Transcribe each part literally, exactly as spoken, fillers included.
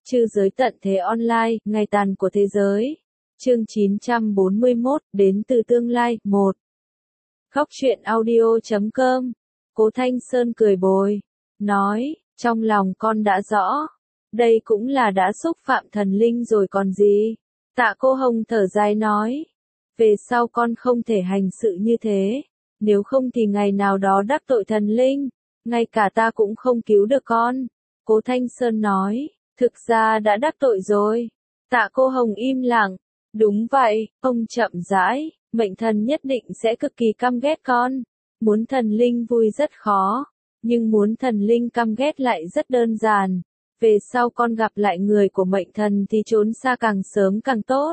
Trư giới tận thế online, ngày tàn của thế giới. Chương chín trăm bốn mươi mốt, đến từ tương lai, một. Khóc chuyện audio chấm com. Cố Thanh Sơn cười bồi, nói, trong lòng con đã rõ. Đây cũng là đã xúc phạm thần linh rồi còn gì. Tạ Cô Hồng thở dài nói, về sau con không thể hành sự như thế. Nếu không thì ngày nào đó đắc tội thần linh, ngay cả ta cũng không cứu được con. Cố Thanh Sơn nói, thực ra đã đắc tội rồi. Tạ Cô Hồng im lặng, đúng vậy, ông chậm rãi, mệnh thần nhất định sẽ cực kỳ căm ghét con. Muốn thần linh vui rất khó, nhưng muốn thần linh căm ghét lại rất đơn giản. Về sau con gặp lại người của mệnh thần thì trốn xa càng sớm càng tốt.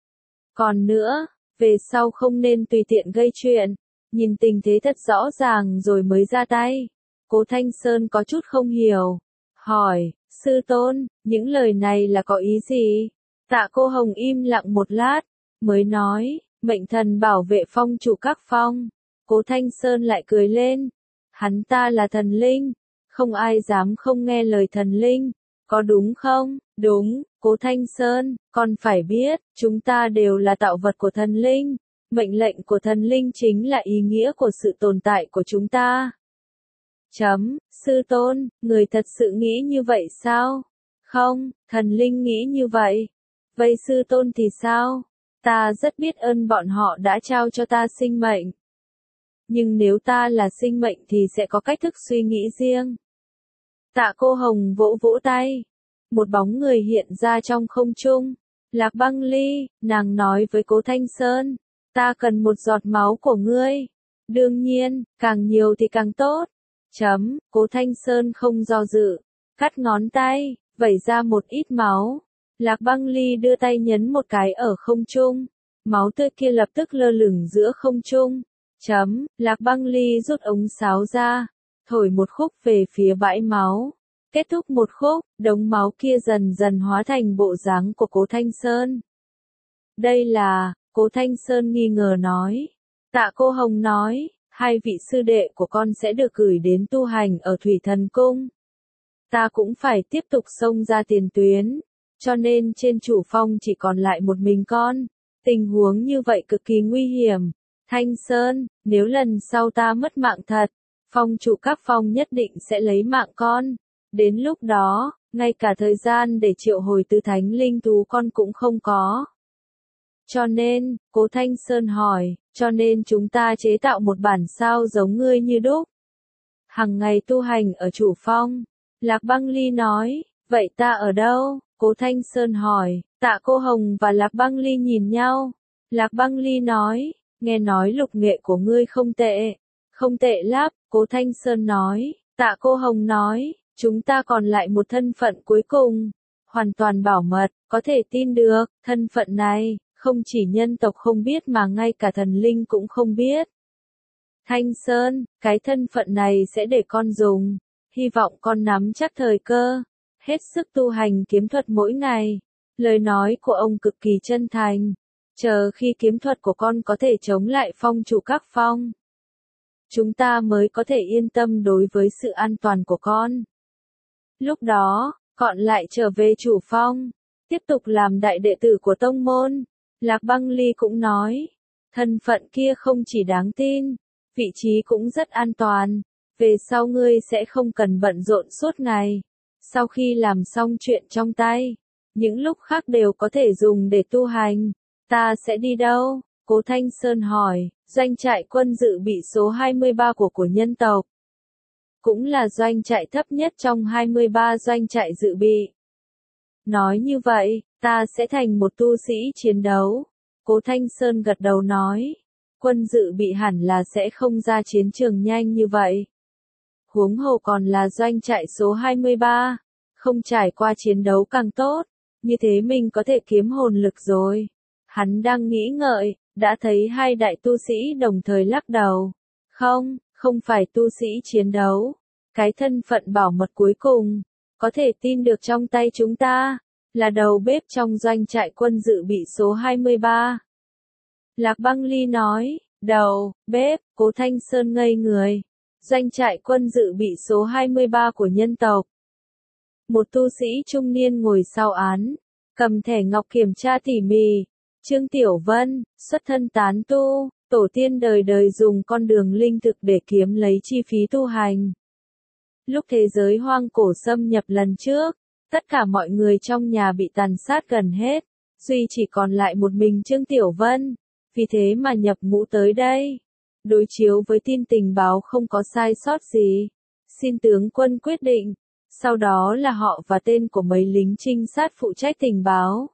Còn nữa, về sau không nên tùy tiện gây chuyện, nhìn tình thế thật rõ ràng rồi mới ra tay. Cố Thanh Sơn có chút không hiểu, hỏi, sư tôn, những lời này là có ý gì? Tạ Cô Hồng im lặng một lát, mới nói, mệnh thần bảo vệ phong chủ các phong. Cố Thanh Sơn lại cười lên, hắn ta là thần linh, không ai dám không nghe lời thần linh, có đúng không? Đúng, Cố Thanh Sơn, con phải biết, chúng ta đều là tạo vật của thần linh, mệnh lệnh của thần linh chính là ý nghĩa của sự tồn tại của chúng ta. Chấm, sư tôn, người thật sự nghĩ như vậy sao? Không, thần linh nghĩ như vậy. Vậy sư tôn thì sao? Ta rất biết ơn bọn họ đã trao cho ta sinh mệnh. Nhưng nếu ta là sinh mệnh thì sẽ có cách thức suy nghĩ riêng. Tạ Cô Hồng vỗ vỗ tay. Một bóng người hiện ra trong không trung. Lạc Băng Ly, nàng nói với Cố Thanh Sơn, ta cần một giọt máu của ngươi. Đương nhiên, càng nhiều thì càng tốt. Chấm, Cố Thanh Sơn không do dự, cắt ngón tay, vẩy ra một ít máu. Lạc Băng Ly đưa tay nhấn một cái ở không trung, máu tươi kia lập tức lơ lửng giữa không trung. Chấm, Lạc Băng Ly rút ống sáo ra, thổi một khúc về phía bãi máu. Kết thúc một khúc, đống máu kia dần dần hóa thành bộ dáng của Cố Thanh Sơn. Đây là, Cố Thanh Sơn nghi ngờ nói. Tạ Cô Hồng nói, hai vị sư đệ của con sẽ được gửi đến tu hành ở Thủy Thần Cung. Ta cũng phải tiếp tục xông ra tiền tuyến, cho nên trên chủ phong chỉ còn lại một mình con. Tình huống như vậy cực kỳ nguy hiểm. Thanh Sơn, nếu lần sau ta mất mạng thật, phong chủ các phong nhất định sẽ lấy mạng con. Đến lúc đó, ngay cả thời gian để triệu hồi tứ thánh linh thú con cũng không có. Cho nên, Cố Thanh Sơn hỏi, cho nên chúng ta chế tạo một bản sao giống ngươi như đúc. Hằng ngày tu hành ở chủ phong. Lạc Băng Ly nói, vậy ta ở đâu? Cố Thanh Sơn hỏi. Tạ Cô Hồng và Lạc Băng Ly nhìn nhau. Lạc Băng Ly nói, nghe nói lục nghệ của ngươi không tệ. Không tệ lắm, Cố Thanh Sơn nói. Tạ Cô Hồng nói, chúng ta còn lại một thân phận cuối cùng. Hoàn toàn bảo mật, có thể tin được, thân phận này, không chỉ nhân tộc không biết mà ngay cả thần linh cũng không biết. Thanh Sơn, cái thân phận này sẽ để con dùng. Hy vọng con nắm chắc thời cơ. Hết sức tu hành kiếm thuật mỗi ngày. Lời nói của ông cực kỳ chân thành. Chờ khi kiếm thuật của con có thể chống lại phong chủ các phong, chúng ta mới có thể yên tâm đối với sự an toàn của con. Lúc đó, con lại trở về chủ phong, tiếp tục làm đại đệ tử của tông môn. Lạc Băng Ly cũng nói, thân phận kia không chỉ đáng tin, vị trí cũng rất an toàn. Về sau ngươi sẽ không cần bận rộn suốt ngày. Sau khi làm xong chuyện trong tay, những lúc khác đều có thể dùng để tu hành. Ta sẽ đi đâu? Cố Thanh Sơn hỏi. Doanh trại quân dự bị số hai mươi ba của của nhân tộc. Cũng là doanh trại thấp nhất trong hai mươi ba doanh trại dự bị. Nói như vậy, ta sẽ thành một tu sĩ chiến đấu. Cố Thanh Sơn gật đầu nói. Quân dự bị hẳn là sẽ không ra chiến trường nhanh như vậy. Huống hồ còn là doanh trại số hai mươi ba. Không trải qua chiến đấu càng tốt. Như thế mình có thể kiếm hồn lực rồi. Hắn đang nghĩ ngợi, đã thấy hai đại tu sĩ đồng thời lắc đầu. Không, không phải tu sĩ chiến đấu. Cái thân phận bảo mật cuối cùng, có thể tin được trong tay chúng ta, là đầu bếp trong doanh trại quân dự bị số hai mươi ba. Lạc Băng Ly nói, đầu, bếp, Cố Thanh Sơn ngây người. Doanh trại quân dự bị số hai mươi ba của nhân tộc. Một tu sĩ trung niên ngồi sau án, cầm thẻ ngọc kiểm tra tỉ mỉ. Trương Tiểu Vân, xuất thân tán tu, tổ tiên đời đời dùng con đường linh thực để kiếm lấy chi phí tu hành. Lúc thế giới hoang cổ xâm nhập lần trước, tất cả mọi người trong nhà bị tàn sát gần hết, duy chỉ còn lại một mình Trương Tiểu Vân, vì thế mà nhập ngũ tới đây. Đối chiếu với tin tình báo không có sai sót gì, xin tướng quân quyết định, sau đó là họ và tên của mấy lính trinh sát phụ trách tình báo.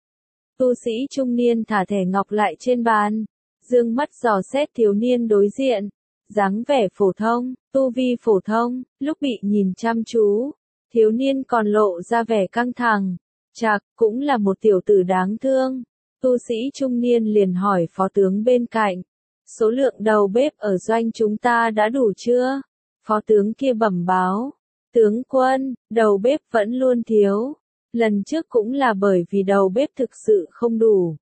Tu sĩ trung niên thả thẻ ngọc lại trên bàn, dương mắt dò xét thiếu niên đối diện, dáng vẻ phổ thông, tu vi phổ thông, lúc bị nhìn chăm chú, thiếu niên còn lộ ra vẻ căng thẳng, chạc, cũng là một tiểu tử đáng thương. Tu sĩ trung niên liền hỏi phó tướng bên cạnh, số lượng đầu bếp ở doanh chúng ta đã đủ chưa? Phó tướng kia bẩm báo, tướng quân, đầu bếp vẫn luôn thiếu. Lần trước cũng là bởi vì đầu bếp thực sự không đủ,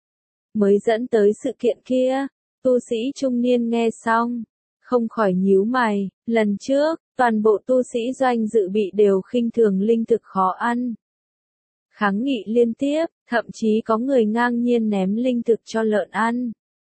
mới dẫn tới sự kiện kia. Tu sĩ trung niên nghe xong, không khỏi nhíu mày, lần trước, toàn bộ tu sĩ doanh dự bị đều khinh thường linh thực khó ăn. Kháng nghị liên tiếp, thậm chí có người ngang nhiên ném linh thực cho lợn ăn.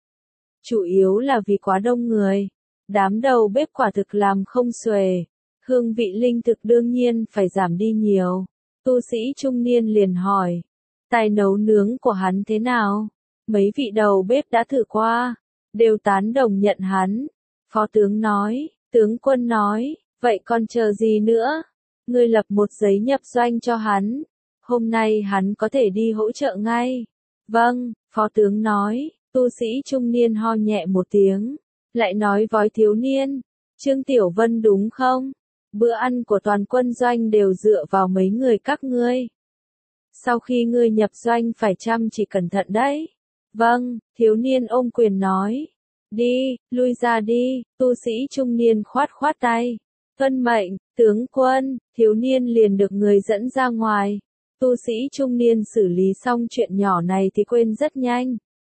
Chủ yếu là vì quá đông người, đám đầu bếp quả thực làm không xuể, hương vị linh thực đương nhiên phải giảm đi nhiều. Tu sĩ trung niên liền hỏi, tài nấu nướng của hắn thế nào? Mấy vị đầu bếp đã thử qua, đều tán đồng nhận hắn. Phó tướng nói, tướng quân nói, vậy còn chờ gì nữa? Ngươi lập một giấy nhập doanh cho hắn, hôm nay hắn có thể đi hỗ trợ ngay. Vâng, phó tướng nói. Tu sĩ trung niên ho nhẹ một tiếng, lại nói với thiếu niên, Trương Tiểu Vân đúng không? Bữa ăn của toàn quân doanh đều dựa vào mấy người các ngươi. Sau khi ngươi nhập doanh phải chăm chỉ cẩn thận đấy. Vâng, thiếu niên ôm quyền nói. Đi, lui ra đi, tu sĩ trung niên khoát khoát tay. Tuân mệnh, tướng quân, thiếu niên liền được người dẫn ra ngoài. Tu sĩ trung niên xử lý xong chuyện nhỏ này thì quên rất nhanh.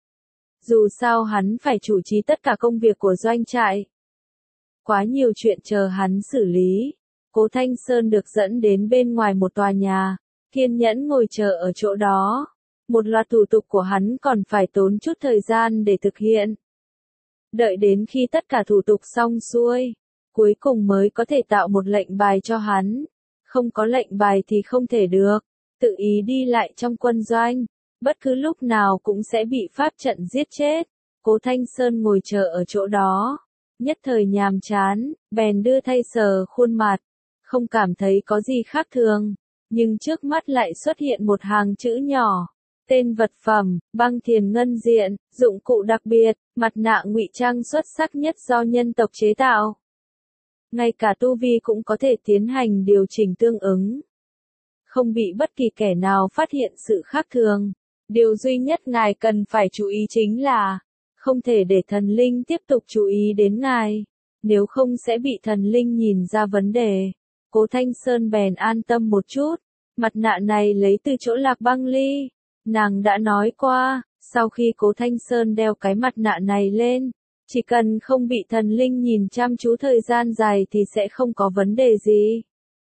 Dù sao hắn phải chủ trì tất cả công việc của doanh trại. Quá nhiều chuyện chờ hắn xử lý. Cố Thanh Sơn được dẫn đến bên ngoài một tòa nhà, kiên nhẫn ngồi chờ ở chỗ đó. Một loạt thủ tục của hắn còn phải tốn chút thời gian để thực hiện. Đợi đến khi tất cả thủ tục xong xuôi, cuối cùng mới có thể tạo một lệnh bài cho hắn. Không có lệnh bài thì không thể được, tự ý đi lại trong quân doanh, bất cứ lúc nào cũng sẽ bị pháp trận giết chết. Cố Thanh Sơn ngồi chờ ở chỗ đó, nhất thời nhàm chán, bèn đưa tay sờ khuôn mặt, không cảm thấy có gì khác thường, nhưng trước mắt lại xuất hiện một hàng chữ nhỏ. Tên vật phẩm, băng thiền ngân diện, dụng cụ đặc biệt, mặt nạ ngụy trang xuất sắc nhất do nhân tộc chế tạo. Ngay cả tu vi cũng có thể tiến hành điều chỉnh tương ứng. Không bị bất kỳ kẻ nào phát hiện sự khác thường. Điều duy nhất ngài cần phải chú ý chính là, không thể để thần linh tiếp tục chú ý đến ngài, nếu không sẽ bị thần linh nhìn ra vấn đề. Cố Thanh Sơn bèn an tâm một chút, mặt nạ này lấy từ chỗ Lạc Băng Ly. Nàng đã nói qua, sau khi Cố Thanh Sơn đeo cái mặt nạ này lên, chỉ cần không bị thần linh nhìn chăm chú thời gian dài thì sẽ không có vấn đề gì.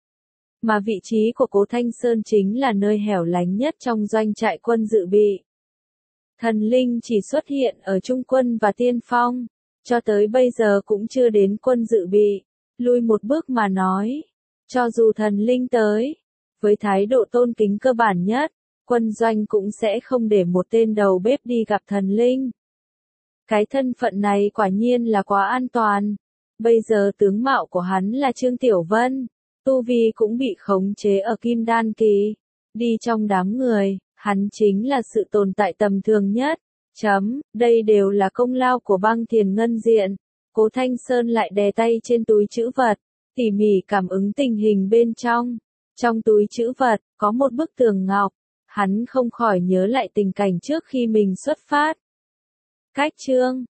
Mà vị trí của Cố Thanh Sơn chính là nơi hẻo lánh nhất trong doanh trại quân dự bị. Thần linh chỉ xuất hiện ở trung quân và tiên phong, cho tới bây giờ cũng chưa đến quân dự bị. Lui một bước mà nói, cho dù thần linh tới, với thái độ tôn kính cơ bản nhất, quân doanh cũng sẽ không để một tên đầu bếp đi gặp thần linh. Cái thân phận này quả nhiên là quá an toàn. Bây giờ tướng mạo của hắn là Trương Tiểu Vân, tu vi cũng bị khống chế ở Kim Đan Kỳ. Đi trong đám người, hắn chính là sự tồn tại tầm thường nhất. Chấm, đây đều là công lao của băng thiền ngân diện. Cố Thanh Sơn lại đè tay trên túi trữ vật, tỉ mỉ cảm ứng tình hình bên trong. Trong túi trữ vật, có một bức tường ngọc. Hắn không khỏi nhớ lại tình cảnh trước khi mình xuất phát. Cách chương